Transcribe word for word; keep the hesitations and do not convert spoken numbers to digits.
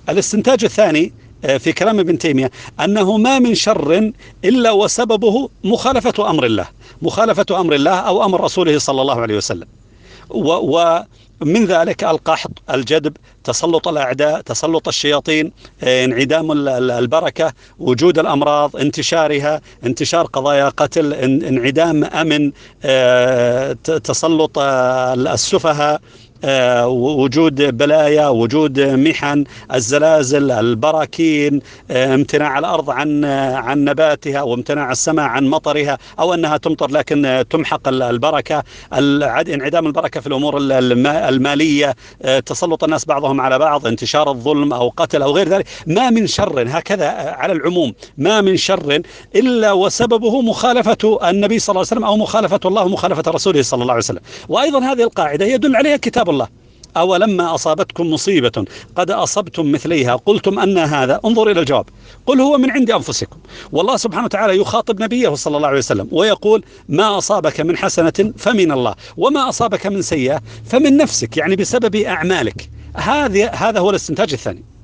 الاستنتاج الثاني في كلام ابن تيمية أنه ما من شر إلا وسببه مخالفة أمر الله، مخالفة أمر الله أو أمر رسوله صلى الله عليه وسلم. ومن ذلك القحط، الجدب، تسلط الأعداء، تسلط الشياطين، انعدام البركة، وجود الأمراض، انتشارها، انتشار قضايا قتل، انعدام أمن، تسلط السفهاء، وجود بلايا، وجود محن، الزلازل، البراكين، امتناع الأرض عن عن نباتها، وامتناع السماء عن مطرها، أو أنها تمطر لكن تمحق البركة، انعدام البركة في الأمور المالية، تسلط الناس بعضهم على بعض، انتشار الظلم أو قتل أو غير ذلك. ما من شر، هكذا على العموم، ما من شر إلا وسببه مخالفة النبي صلى الله عليه وسلم أو مخالفة الله ومخالفة رسوله صلى الله عليه وسلم. وأيضا هذه القاعدة يدل عليها كتاب الله: أولما أصابتكم مصيبة قد أصبتم مثليها قلتم أن هذا، انظر إلى الجواب: قل هو من عند أنفسكم. والله سبحانه وتعالى يخاطب نبيه صلى الله عليه وسلم ويقول: ما أصابك من حسنة فمن الله، وما أصابك من سيئة فمن نفسك، يعني بسبب أعمالك. هذا هذا هو الاستنتاج الثاني.